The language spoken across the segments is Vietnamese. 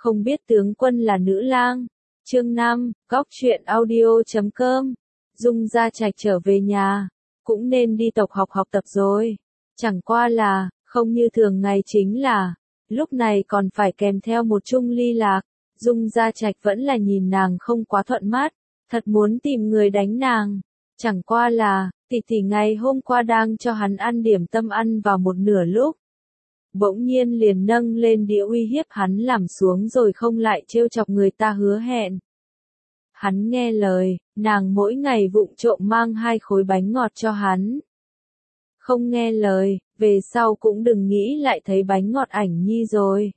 Không biết tướng quân là nữ lang. Chương 5, Góc truyện audio.com. Dung Gia Trạch trở về nhà, cũng nên đi tộc học tập rồi. Chẳng qua là, không như thường ngày chính là, lúc này còn phải kèm theo một chung ly lạc. Dung Gia Trạch vẫn là nhìn nàng không quá thuận mắt, thật muốn tìm người đánh nàng. Chẳng qua là, tỷ tỷ ngày hôm qua đang cho hắn ăn điểm tâm ăn vào một nửa lúc. Bỗng nhiên liền nâng lên đĩa uy hiếp hắn làm xuống rồi không lại trêu chọc người ta hứa hẹn. Hắn nghe lời, nàng mỗi ngày vụng trộm mang 2 khối bánh ngọt cho hắn. Không nghe lời, về sau cũng đừng nghĩ lại thấy bánh ngọt ảnh nhi rồi.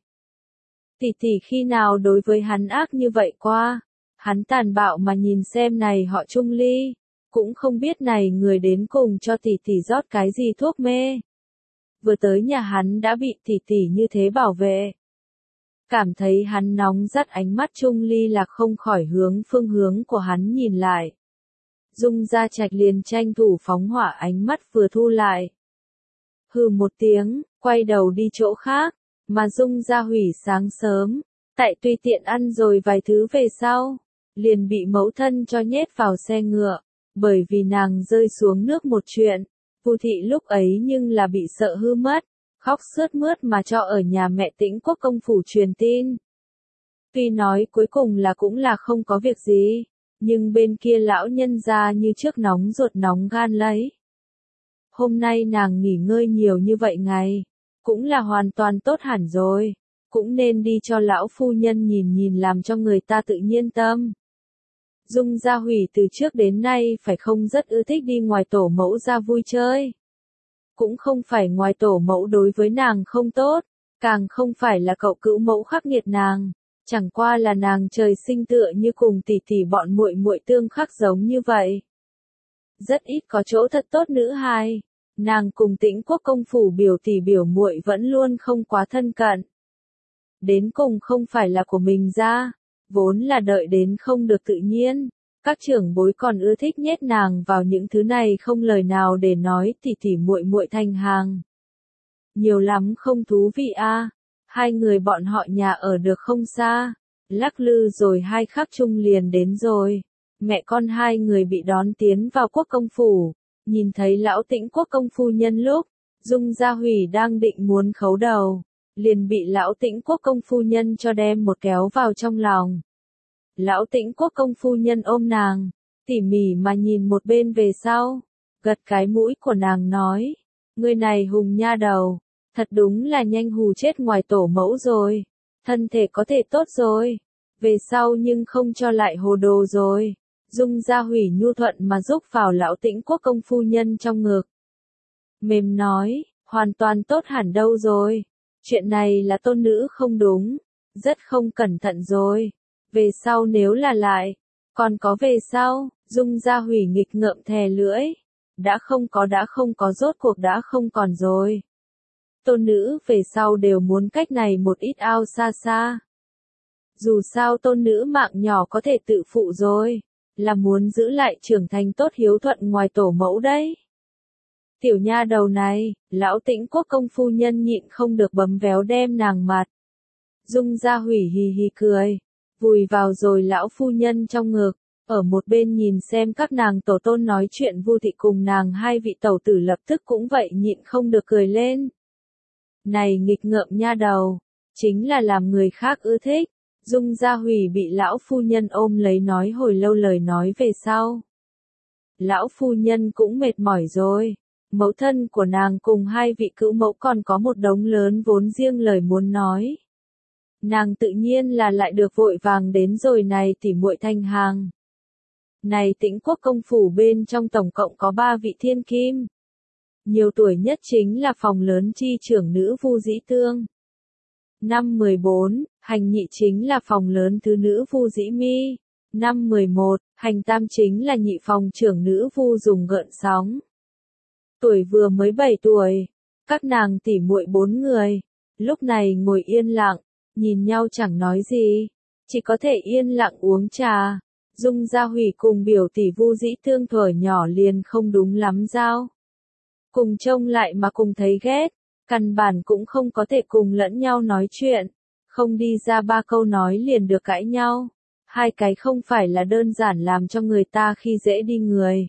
Tỷ tỷ khi nào đối với hắn ác như vậy qua, hắn tàn bạo mà nhìn xem này họ Trung Ly, cũng không biết này người đến cùng cho tỷ tỷ rót cái gì thuốc mê. Vừa tới nhà hắn đã bị tỷ tỷ như thế bảo vệ. Cảm thấy hắn nóng rát ánh mắt Trung Ly Lạc không khỏi hướng phương hướng của hắn nhìn lại. Dung Gia Trạch liền tranh thủ phóng hỏa ánh mắt vừa thu lại. Hừ một tiếng, quay đầu đi chỗ khác, mà Dung Gia Hủy sáng sớm, tại tùy tiện ăn rồi vài thứ về sau, liền bị mẫu thân cho nhét vào xe ngựa, bởi vì nàng rơi xuống nước một chuyện. Vu thị lúc ấy nhưng là bị sợ hư mất, khóc sướt mướt mà cho ở nhà mẹ Tĩnh Quốc công phủ truyền tin. Tuy nói cuối cùng là cũng là không có việc gì, nhưng bên kia lão nhân gia như trước nóng ruột nóng gan lấy. Hôm nay nàng nghỉ ngơi nhiều như vậy ngày, cũng là hoàn toàn tốt hẳn rồi, cũng nên đi cho lão phu nhân nhìn làm cho người ta tự nhiên tâm. Dung Gia Hủy từ trước đến nay phải không rất ưa thích đi ngoài tổ mẫu ra vui chơi. Cũng không phải ngoài tổ mẫu đối với nàng không tốt, càng không phải là cậu cữu mẫu khắc nghiệt nàng, chẳng qua là nàng trời sinh tựa như cùng tỷ tỷ bọn muội muội tương khắc giống như vậy. Rất ít có chỗ thật tốt nữ hài, nàng cùng Tĩnh Quốc công phủ biểu tỷ biểu muội vẫn luôn không quá thân cận. Đến cùng không phải là của mình ra, vốn là đợi đến không được tự nhiên, các trưởng bối còn ưa thích nhét nàng vào những thứ này không lời nào để nói tỷ tỷ muội muội thành hàng. Nhiều lắm không thú vị a. Hai người bọn họ nhà ở được không xa, lắc lư rồi 2 khắc chung liền đến rồi. Mẹ con hai người bị đón tiến vào quốc công phủ, nhìn thấy lão Tĩnh Quốc công phu nhân lúc, Dung Gia Hủy đang định muốn khấu đầu, liền bị lão Tĩnh Quốc công phu nhân cho đem một kéo vào trong lòng. Lão Tĩnh Quốc công phu nhân ôm nàng, tỉ mỉ mà nhìn một bên về sau, gật cái mũi của nàng nói, người này hùng nha đầu, thật đúng là nhanh hù chết ngoài tổ mẫu rồi, thân thể có thể tốt rồi, về sau nhưng không cho lại hồ đồ rồi. Dung Gia Hủy nhu thuận mà giúp vào lão Tĩnh Quốc công phu nhân trong ngực. Mềm nói, hoàn toàn tốt hẳn đâu rồi, chuyện này là tôn nữ không đúng, rất không cẩn thận rồi. Về sau nếu là lại, còn có về sau, Dung Gia Hủy nghịch ngợm thè lưỡi, đã không có rốt cuộc đã không còn rồi. Tôn nữ về sau đều muốn cách này một ít ao xa xa. Dù sao tôn nữ mạng nhỏ có thể tự phụ rồi, là muốn giữ lại trưởng thành tốt hiếu thuận ngoài tổ mẫu đấy. Tiểu nha đầu này, lão Tĩnh Quốc công phu nhân nhịn không được bấm véo đem nàng mặt. Dung Gia Hủy hì hì cười, vùi vào rồi lão phu nhân trong ngực, ở một bên nhìn xem các nàng tổ tôn nói chuyện. Vu thị cùng nàng hai vị tẩu tử lập tức cũng vậy nhịn không được cười lên. Này nghịch ngợm nha đầu, chính là làm người khác ưa thích. Dung Gia Hủy bị lão phu nhân ôm lấy nói hồi lâu lời nói về sau. Lão phu nhân cũng mệt mỏi rồi, mẫu thân của nàng cùng hai vị cữu mẫu còn có một đống lớn vốn riêng lời muốn nói. Nàng tự nhiên là lại được vội vàng đến rồi này tỉ muội thành hàng. Này Tĩnh Quốc công phủ bên trong tổng cộng có 3 vị thiên kim. Nhiều tuổi nhất chính là phòng lớn chi trưởng nữ Vu Dĩ Tương. Năm 14, hành nhị chính là phòng lớn thứ nữ Vu Dĩ Mi. Năm 11, hành tam chính là nhị phòng trưởng nữ Vu Dùng Gợn Sóng. Tuổi vừa mới 7 tuổi, các nàng tỉ muội 4 người, lúc này ngồi yên lặng, nhìn nhau chẳng nói gì, chỉ có thể yên lặng uống trà. Dung Gia Hủy cùng biểu tỷ Vu Dĩ Tương thuở nhỏ liền không đúng lắm giao. Cùng trông lại mà cùng thấy ghét, căn bản cũng không có thể cùng lẫn nhau nói chuyện, Không đi ra ba câu nói liền được cãi nhau. Hai cái không phải là đơn giản làm cho người ta khi dễ đi người.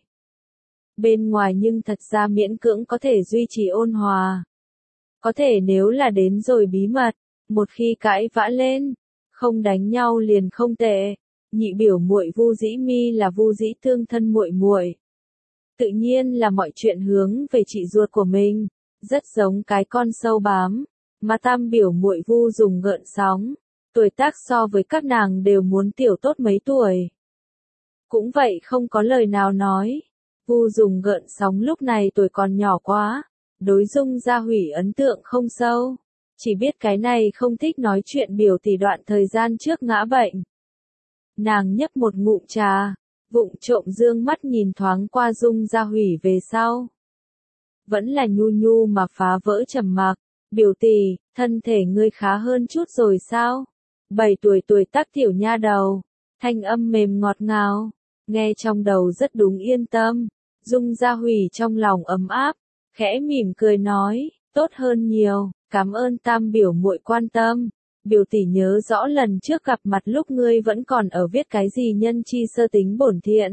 Bên ngoài nhưng thật ra miễn cưỡng có thể duy trì ôn hòa. Có thể nếu là đến rồi bí mật, một khi cãi vã lên, không đánh nhau liền không tệ. Nhị biểu muội Vu Dĩ Mi là Vu Dĩ Tương thân muội muội. Tự nhiên là mọi chuyện hướng về chị ruột của mình, rất giống cái con sâu bám, mà tam biểu muội Vu Dùng gợn sóng, tuổi tác so với các nàng đều muốn tiểu tốt mấy tuổi. Cũng vậy không có lời nào nói, Vu Dùng gợn sóng lúc này tuổi còn nhỏ quá, đối Dung Gia Hủy ấn tượng không sâu, chỉ biết cái này không thích nói chuyện biểu tỷ đoạn thời gian trước ngã bệnh. Nàng nhấp một ngụm trà, vụng trộm dương mắt nhìn thoáng qua Dung Gia Hủy về sau. Vẫn là nhu nhu mà phá vỡ trầm mặc, biểu tỷ, thân thể ngươi khá hơn chút rồi sao? 7 tuổi tuổi tác tiểu nha đầu, thanh âm mềm ngọt ngào, nghe trong đầu rất đúng yên tâm. Dung Gia Hủy trong lòng ấm áp, khẽ mỉm cười nói, tốt hơn nhiều, cảm ơn tam biểu muội quan tâm. Biểu tỷ nhớ rõ lần trước gặp mặt lúc ngươi vẫn còn ở viết cái gì nhân chi sơ tính bổn thiện.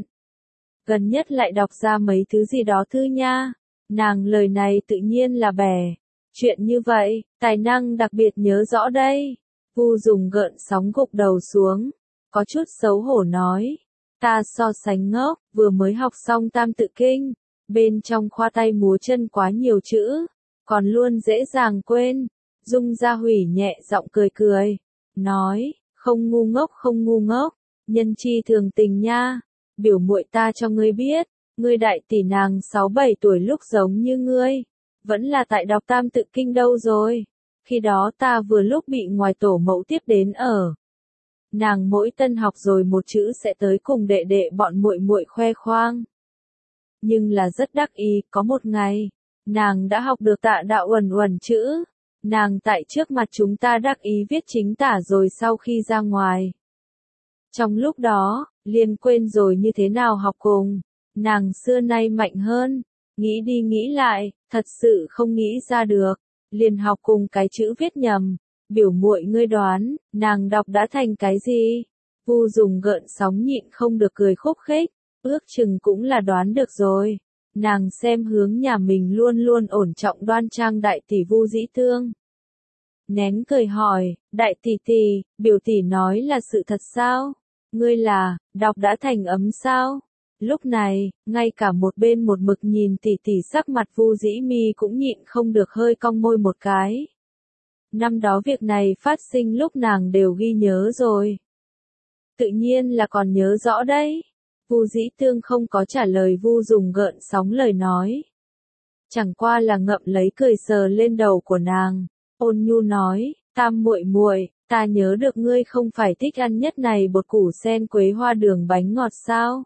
Gần nhất lại đọc ra mấy thứ gì đó thư nha. Nàng lời này tự nhiên là bè. Chuyện như vậy, tài năng đặc biệt nhớ rõ đây. Vu Dùng gợn sóng gục đầu xuống, có chút xấu hổ nói. Ta so sánh ngốc, vừa mới học xong tam tự kinh, bên trong khoa tay múa chân quá nhiều chữ, còn luôn dễ dàng quên. Dung Gia Hủy nhẹ giọng cười cười, nói, không ngu ngốc không ngu ngốc, nhân chi thường tình nha, biểu muội ta cho ngươi biết, ngươi đại tỷ nàng 6-7 tuổi lúc giống như ngươi, vẫn là tại đọc tam tự kinh đâu rồi, khi đó ta vừa lúc bị ngoài tổ mẫu tiếp đến ở. Nàng mỗi tân học rồi một chữ sẽ tới cùng đệ đệ bọn muội muội khoe khoang. Nhưng là rất đắc ý, có một ngày, nàng đã học được tạ đạo uẩn uẩn chữ. Nàng tại trước mặt chúng ta đắc ý viết chính tả rồi sau khi ra ngoài. Trong lúc đó, liền quên rồi như thế nào học cùng. Nàng xưa nay mạnh hơn, nghĩ đi nghĩ lại, thật sự không nghĩ ra được. Liền học cùng cái chữ viết nhầm. Biểu muội ngươi đoán, nàng đọc đã thành cái gì? Vu Dùng gợn sóng nhịn không được cười khúc khích, ước chừng cũng là đoán được rồi. Nàng xem hướng nhà mình luôn luôn ổn trọng đoan trang đại tỷ Vu Dĩ Tương. Nén cười hỏi, đại tỷ tỷ, biểu tỷ nói là sự thật sao? Ngươi là, đọc đã thành ấm sao? Lúc này, ngay cả một bên một mực nhìn tỷ tỷ sắc mặt Vu Dĩ Mi cũng nhịn không được hơi cong môi một cái. Năm đó việc này phát sinh lúc nàng đều ghi nhớ rồi. Tự nhiên là còn nhớ rõ đấy. Vu Dĩ Tương không có trả lời Vu Dùng gợn sóng lời nói. Chẳng qua là ngậm lấy cười sờ lên đầu của nàng, ôn nhu nói, tam muội muội, ta nhớ được ngươi không phải thích ăn nhất này bột củ sen quế hoa đường bánh ngọt sao?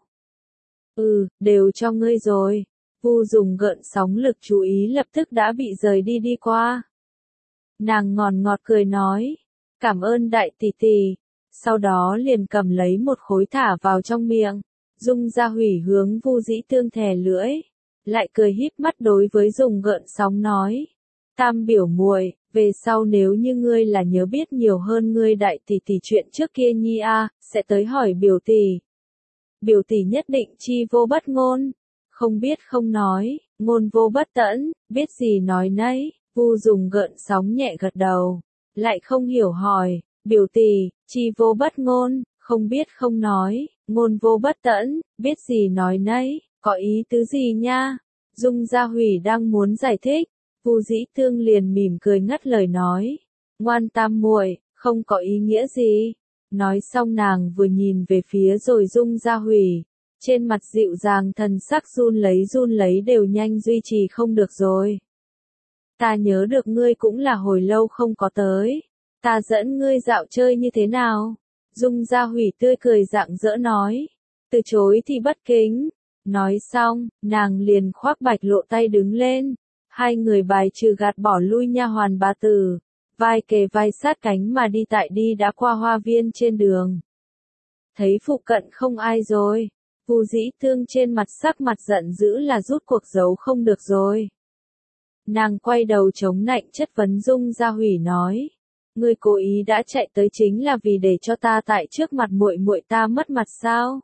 Đều cho ngươi rồi. Vu Dùng gợn sóng lực chú ý lập tức đã bị rời đi qua. Nàng ngọt cười nói, cảm ơn đại tỷ tỷ, sau đó liền cầm lấy một khối thả vào trong miệng. Dung Gia Hủy hướng Vu Dĩ Tương thè lưỡi, lại cười híp mắt đối với Dùng gợn sóng nói, tam biểu muội, về sau nếu như ngươi là nhớ biết nhiều hơn ngươi đại tỷ tỷ chuyện trước kia nhi sẽ tới hỏi biểu tỷ. Biểu tỷ nhất định chi vô bất ngôn, không biết không nói, ngôn vô bất tẫn, biết gì nói nấy. Vu Dùng gợn sóng nhẹ gật đầu, lại không hiểu hỏi, biểu tỷ, chi vô bất ngôn, không biết không nói, ngôn vô bất tẫn, biết gì nói nấy, có ý tứ gì nha? Dung Gia Hủy đang muốn giải thích, Vu Dĩ Tương liền mỉm cười ngắt lời nói, ngoan tam muội, không có ý nghĩa gì. Nói xong nàng vừa nhìn về phía rồi Dung Gia Hủy, trên mặt dịu dàng thần sắc run lấy đều nhanh duy trì không được rồi. Ta nhớ được ngươi cũng là hồi lâu không có tới, ta dẫn ngươi dạo chơi như thế nào? Dung Gia Hủy tươi cười rạng rỡ nói, từ chối thì bất kính. Nói xong, nàng liền khoác bạch lộ tay đứng lên, hai người bài trừ gạt bỏ lui nha hoàn bà tử, vai kề vai sát cánh mà đi tại đi đã qua hoa viên trên đường. Thấy phụ cận không ai rồi, Vu Dĩ Tương trên mặt sắc mặt giận dữ là rút cuộc giấu không được rồi. Nàng quay đầu chống nạnh chất vấn Dung Gia Hủy nói, Ngươi cố ý đã chạy tới chính là vì để cho ta tại trước mặt muội muội ta mất mặt sao?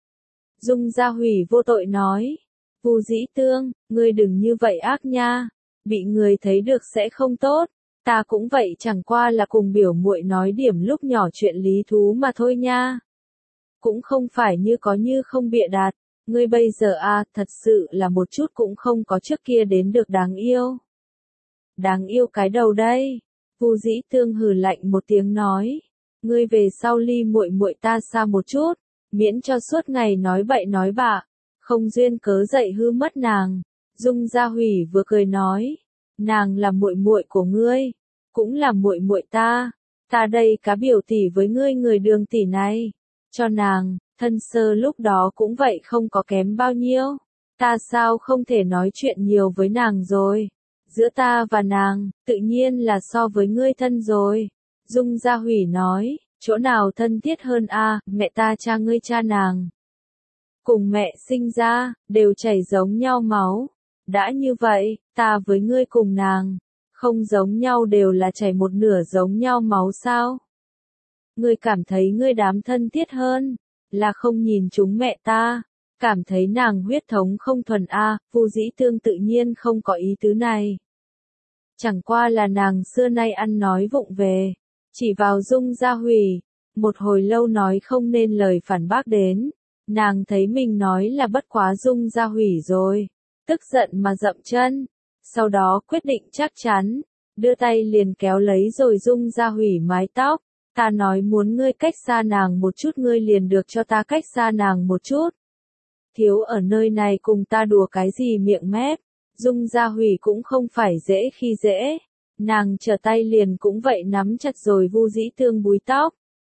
Dung Gia Hủy vô tội nói. Vu Dĩ Tương, ngươi đừng như vậy ác nha, bị người thấy được sẽ không tốt. Ta cũng vậy, chẳng qua là cùng biểu muội nói điểm lúc nhỏ chuyện lý thú mà thôi nha. Cũng không phải như có như không bịa đặt. Ngươi bây giờ thật sự là một chút cũng không có trước kia đến được đáng yêu. Đáng yêu cái đầu đây. Vu Dĩ Tương hừ lạnh một tiếng nói. Ngươi về sau ly muội muội ta xa một chút, miễn cho suốt ngày nói bậy nói bạ, không duyên cớ dậy hư mất nàng. Dung Gia Hủy vừa cười nói, nàng là muội muội của ngươi, cũng là muội muội ta. Ta đây cá biểu tỷ với ngươi người Đường tỷ này, cho nàng, thân sơ lúc đó cũng vậy không có kém bao nhiêu. Ta sao không thể nói chuyện nhiều với nàng rồi. Giữa ta và nàng, tự nhiên là so với ngươi thân rồi. Dung Gia Hủy nói, chỗ nào thân thiết hơn mẹ ta cha ngươi cha nàng. Cùng mẹ sinh ra, đều chảy giống nhau máu. Đã như vậy, ta với ngươi cùng nàng, không giống nhau đều là chảy một nửa giống nhau máu sao? Ngươi cảm thấy ngươi đám thân thiết hơn, là không nhìn chúng mẹ ta, cảm thấy nàng huyết thống không thuần Vu Dĩ Tương tự nhiên không có ý tứ này. Chẳng qua là nàng xưa nay ăn nói vụng về, chỉ vào Dung Gia Hủy, một hồi lâu nói không nên lời phản bác đến, nàng thấy mình nói là bất quá Dung Gia Hủy rồi, tức giận mà dậm chân, sau đó quyết định chắc chắn, đưa tay liền kéo lấy rồi Dung Gia Hủy mái tóc, ta nói muốn ngươi cách xa nàng một chút ngươi liền được cho ta cách xa nàng một chút. Thiếu ở nơi này cùng ta đùa cái gì miệng mép. Dung Gia Hủy cũng không phải dễ khi dễ, nàng trở tay liền cũng vậy nắm chặt rồi Vu Dĩ Tương búi tóc.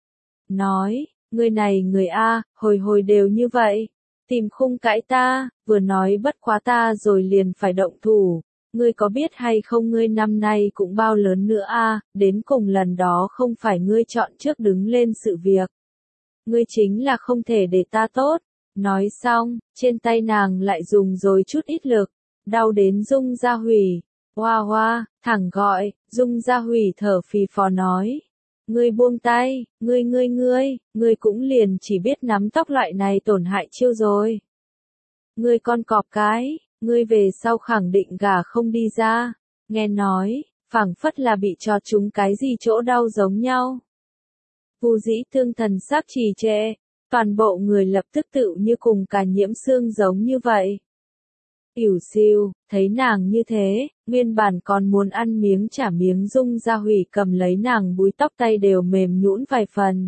Nói, người này người hồi hồi đều như vậy, tìm khung cãi ta, vừa nói bất quá ta rồi liền phải động thủ, ngươi có biết hay không ngươi năm nay cũng bao lớn nữa đến cùng lần đó không phải ngươi chọn trước đứng lên sự việc. Ngươi chính là không thể để ta tốt, nói xong, trên tay nàng lại dùng rồi chút ít lực. Đau đến Dung Gia Hủy, hoa hoa, thẳng gọi, Dung Gia Hủy thở phì phò nói. Ngươi buông tay, ngươi cũng liền chỉ biết nắm tóc loại này tổn hại chiêu rồi. Ngươi con cọp cái, ngươi về sau khẳng định gả không đi ra, nghe nói, phảng phất là bị cho chúng cái gì chỗ đau giống nhau. Vu Dĩ Tương thần sắc trì trệ, toàn bộ người lập tức tự như cùng cả nhiễm xương giống như vậy. Ỉu xìu, thấy nàng như thế, nguyên bản còn muốn ăn miếng trả miếng Dung Gia Hủy cầm lấy nàng búi tóc tay đều mềm nhũn vài phần.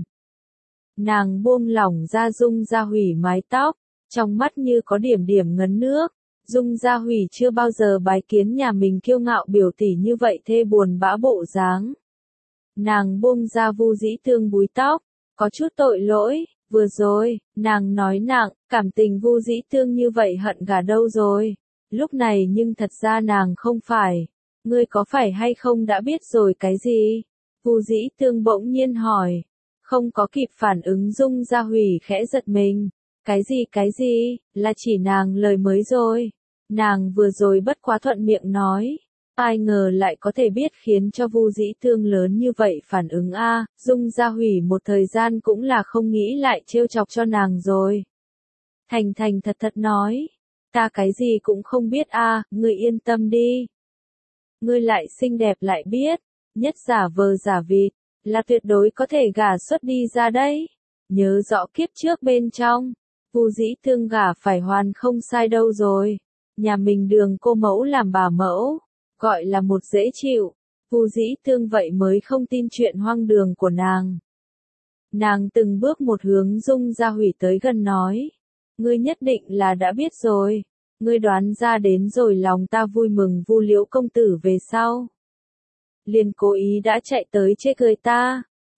Nàng buông lỏng ra Dung Gia Hủy mái tóc, trong mắt như có điểm điểm ngấn nước. Dung Gia Hủy chưa bao giờ bái kiến nhà mình kiêu ngạo biểu tỷ như vậy thê buồn bã bộ dáng. Nàng buông ra Vu Dĩ Tương búi tóc, có chút tội lỗi. Vừa rồi, nàng nói nặng, cảm tình Vu Dĩ Tương như vậy hận gả đâu rồi. Lúc này nhưng thật ra nàng không phải. Ngươi có phải hay không đã biết rồi cái gì? Vu Dĩ Tương bỗng nhiên hỏi. Không có kịp phản ứng Dung Gia Hủy khẽ giật mình. Cái gì, là chỉ nàng lời mới rồi. Nàng vừa rồi bất quá thuận miệng nói. Ai ngờ lại có thể biết khiến cho Vu Dĩ Tương lớn như vậy phản ứng Dung Gia Hủy một thời gian cũng là không nghĩ lại trêu chọc cho nàng rồi. Thành thật nói, ta cái gì cũng không biết ngươi yên tâm đi. Ngươi lại xinh đẹp lại biết, nhất giả vờ giả vịt, là tuyệt đối có thể gả xuất đi ra đấy. Nhớ rõ kiếp trước bên trong, Vu Dĩ Tương gả phải hoàn không sai đâu rồi. Nhà mình Đường cô mẫu làm bà mẫu. Gọi là một dễ chịu, Vu Dĩ Tương vậy mới không tin chuyện hoang đường của nàng. Nàng từng bước một hướng Dung Gia Hủy tới gần nói. Ngươi nhất định là đã biết rồi, ngươi đoán ra đến rồi lòng ta vui mừng Vu Liễu công tử về sau. Liền cố ý đã chạy tới chê cười ta.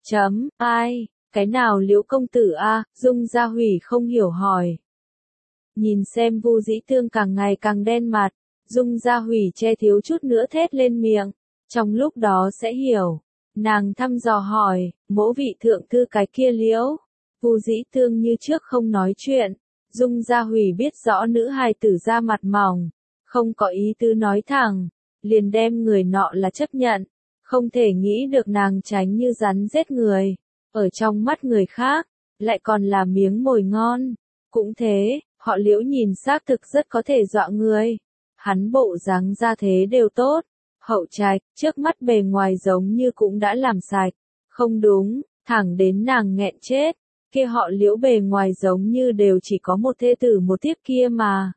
Ai, cái nào Liễu công tử Dung Gia Hủy không hiểu hỏi. Nhìn xem Vu Dĩ Tương càng ngày càng đen mặt. Dung Gia Hủy che thiếu chút nữa thét lên miệng, trong lúc đó sẽ hiểu. Nàng thăm dò hỏi, mỗ vị thượng thư cái kia Liễu. Vu Dĩ Tương như trước không nói chuyện. Dung Gia Hủy biết rõ nữ hài tử ra mặt mỏng, không có ý tứ nói thẳng, liền đem người nọ là chấp nhận, Không thể nghĩ được nàng tránh như rắn rết người, ở trong mắt người khác, lại còn là miếng mồi ngon. Cũng thế, họ Liễu nhìn xác thực rất có thể dọa người. Hắn bộ dáng ra thế đều tốt, hậu trạch, trước mắt bề ngoài giống như cũng đã làm sạch. Không đúng, thẳng đến nàng nghẹn chết, kia họ Liễu bề ngoài giống như đều chỉ có một thê tử một thiếp kia mà.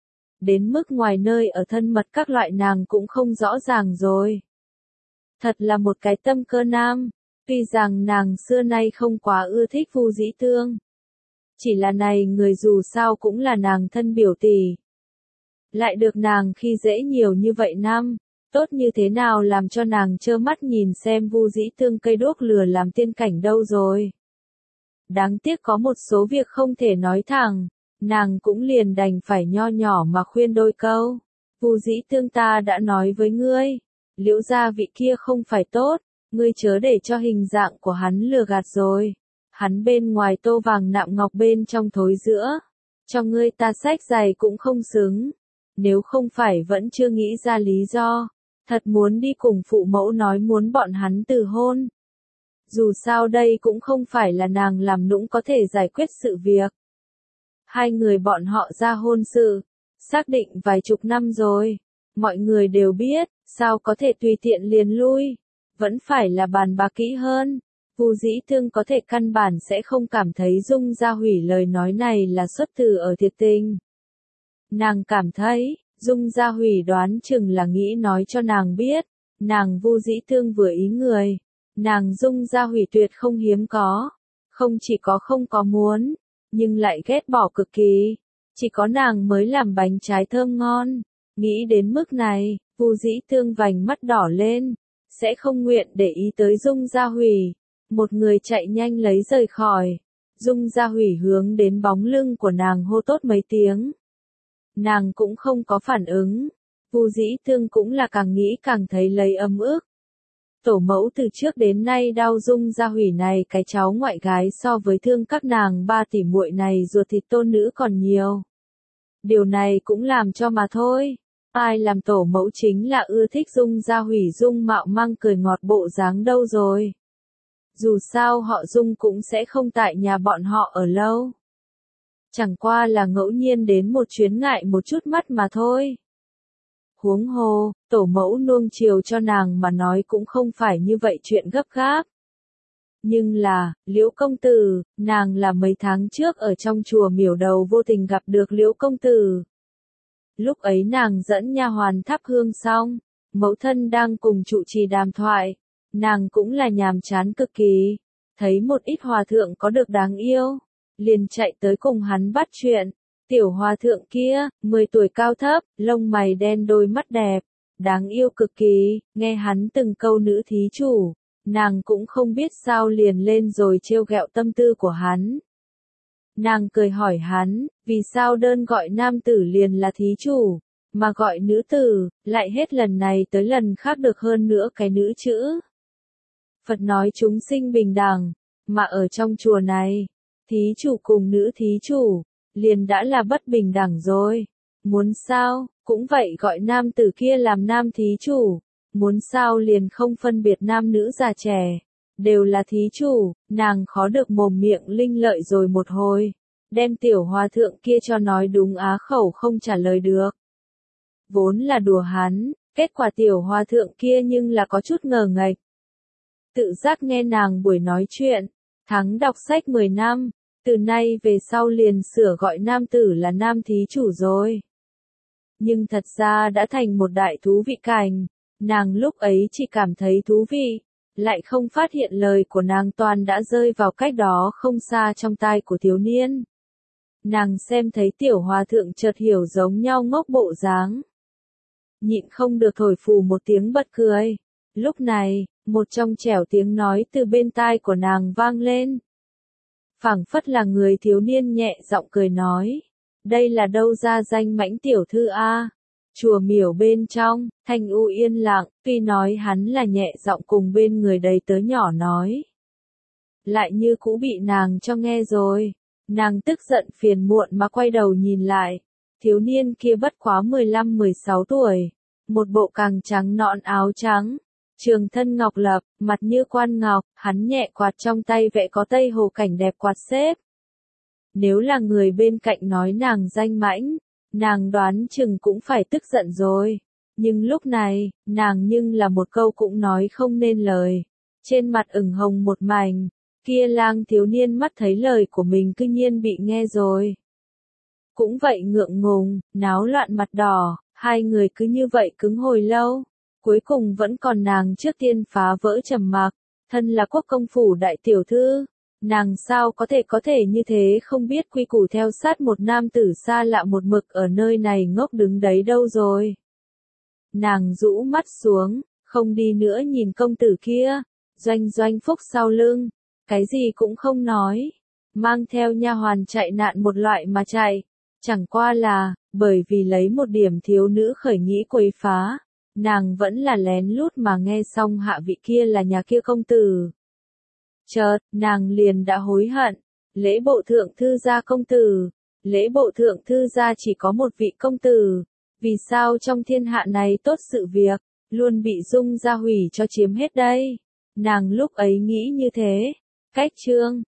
Đến mức ngoài nơi ở thân mật các loại nàng cũng không rõ ràng rồi. Thật là một cái tâm cơ nam, tuy rằng nàng xưa nay không quá ưa thích Vu Dĩ Tương. Chỉ là này người dù sao cũng là nàng thân biểu tỷ. Lại được nàng khi dễ nhiều như vậy năm, tốt như thế nào làm cho nàng trơ mắt nhìn xem Vu Dĩ Tương cây đuốc lửa làm tiên cảnh đâu rồi. Đáng tiếc có một số việc không thể nói thẳng, nàng cũng liền đành phải nho nhỏ mà khuyên đôi câu. Vu Dĩ Tương, ta đã nói với ngươi, Liễu gia vị kia không phải tốt, ngươi chớ để cho hình dạng của hắn lừa gạt rồi. Hắn bên ngoài tô vàng nạm ngọc bên trong thối giữa, cho ngươi ta xách giày cũng không xứng. Nếu không phải vẫn chưa nghĩ ra lý do, thật muốn đi cùng phụ mẫu nói muốn bọn hắn từ hôn. Dù sao đây cũng không phải là nàng làm nũng có thể giải quyết sự việc. Hai người bọn họ ra hôn sự, xác định vài chục năm rồi, mọi người đều biết, sao có thể tùy tiện liền lui, vẫn phải là bàn bạc kỹ hơn. Vu Dĩ Tương có thể căn bản sẽ không cảm thấy Dung Gia Hủy lời nói này là xuất từ ở thiệt tình. Nàng cảm thấy, Dung Gia Hủy đoán chừng là nghĩ nói cho nàng biết, nàng Vu Dĩ Tương vừa ý người, nàng Dung Gia Hủy tuyệt không hiếm có, không chỉ có không có muốn, nhưng lại ghét bỏ cực kỳ, chỉ có nàng mới làm bánh trái thơm ngon. Nghĩ đến mức này, Vu Dĩ Tương vành mắt đỏ lên, sẽ không nguyện để ý tới Dung Gia Hủy. Một người chạy nhanh lấy rời khỏi. Dung Gia Hủy hướng đến bóng lưng của nàng hô tốt mấy tiếng. Nàng cũng không có phản ứng. Vu Dĩ Tương cũng là càng nghĩ càng thấy lấy ấm ức. Tổ mẫu từ trước đến nay đau Dung Gia Hủy này cái cháu ngoại gái so với thương các nàng ba tỷ muội này ruột thịt tôn nữ còn nhiều. Điều này cũng làm cho mà thôi. Ai làm tổ mẫu chính là ưa thích Dung Gia Hủy dung mạo mang cười ngọt bộ dáng đâu rồi. Dù sao họ Dung cũng sẽ không tại nhà bọn họ ở lâu. Chẳng qua là ngẫu nhiên đến một chuyến ngại một chút mắt mà thôi. Huống hồ, tổ mẫu nuông chiều cho nàng mà nói cũng không phải như vậy chuyện gấp gáp. Nhưng là, Liễu công tử, nàng là mấy tháng trước ở trong chùa Miểu Đầu vô tình gặp được Liễu công tử. Lúc ấy nàng dẫn nha hoàn thắp hương xong, mẫu thân đang cùng trụ trì đàm thoại. Nàng cũng là nhàm chán cực kỳ, thấy một ít hòa thượng có được đáng yêu, liền chạy tới cùng hắn bắt chuyện. Tiểu hòa thượng kia, 10 tuổi cao thấp, lông mày đen đôi mắt đẹp, đáng yêu cực kỳ, nghe hắn từng câu nữ thí chủ, nàng cũng không biết sao liền lên rồi trêu ghẹo tâm tư của hắn. Nàng cười hỏi hắn, vì sao đơn gọi nam tử liền là thí chủ, mà gọi nữ tử, lại hết lần này tới lần khác được hơn nữa cái nữ chữ. Phật nói chúng sinh bình đẳng, mà ở trong chùa này, thí chủ cùng nữ thí chủ, liền đã là bất bình đẳng rồi. Muốn sao, cũng vậy gọi nam tử kia làm nam thí chủ, muốn sao liền không phân biệt nam nữ già trẻ, đều là thí chủ, nàng khó được mồm miệng linh lợi rồi một hồi, đem tiểu hòa thượng kia cho nói đúng á khẩu không trả lời được. Vốn là đùa hắn, kết quả tiểu hòa thượng kia nhưng là có chút ngờ nghệch. Tự giác nghe nàng buổi nói chuyện, thắng đọc sách 10 năm, từ nay về sau liền sửa gọi nam tử là nam thí chủ rồi. Nhưng thật ra đã thành một đại thú vị cảnh, nàng lúc ấy chỉ cảm thấy thú vị, lại không phát hiện lời của nàng toàn đã rơi vào cách đó không xa trong tai của thiếu niên. Nàng xem thấy tiểu hòa thượng chợt hiểu giống nhau ngốc bộ dáng. Nhịn không được thổi phù một tiếng bật cười. Lúc này, một trong trẻo tiếng nói từ bên tai của nàng vang lên. Phảng phất là người thiếu niên nhẹ giọng cười nói. Đây là đâu ra danh mãnh tiểu thư a? Chùa Miểu bên trong, thanh u yên lặng, tuy nói hắn là nhẹ giọng cùng bên người đầy tớ nhỏ nói. Lại như cũ bị nàng cho nghe rồi. Nàng tức giận phiền muộn mà quay đầu nhìn lại. Thiếu niên kia bất quá 15-16 tuổi. Một bộ càng trắng nõn áo trắng. Trường thân ngọc lập, mặt như quan ngọc, hắn nhẹ quạt trong tay vẽ có Tây Hồ cảnh đẹp quạt xếp. Nếu là người bên cạnh nói nàng danh mãnh, nàng đoán chừng cũng phải tức giận rồi. Nhưng lúc này, nàng nhưng là một câu cũng nói không nên lời. Trên mặt ửng hồng một mảnh, kia lang thiếu niên mắt thấy lời của mình cư nhiên bị nghe rồi. Cũng vậy ngượng ngùng, náo loạn mặt đỏ, hai người cứ như vậy cứng hồi lâu. Cuối cùng vẫn còn nàng trước tiên phá vỡ trầm mặc, thân là quốc công phủ đại tiểu thư. Nàng sao có thể như thế không biết quy củ theo sát một nam tử xa lạ một mực ở nơi này ngốc đứng đấy đâu rồi. Nàng rũ mắt xuống, không đi nữa nhìn công tử kia, Doanh Phúc sau lưng, cái gì cũng không nói, mang theo nha hoàn chạy nạn một loại mà chạy, chẳng qua là, bởi vì lấy một điểm thiếu nữ khởi nghĩ quấy phá, nàng vẫn là lén lút mà nghe xong hạ vị kia là nhà kia công tử. Chợt, nàng liền đã hối hận, lễ bộ thượng thư gia công tử, lễ bộ thượng thư gia chỉ có một vị công tử, vì sao trong thiên hạ này tốt sự việc, luôn bị Dung gia hủy cho chiếm hết đây? Nàng lúc ấy nghĩ như thế, cách chương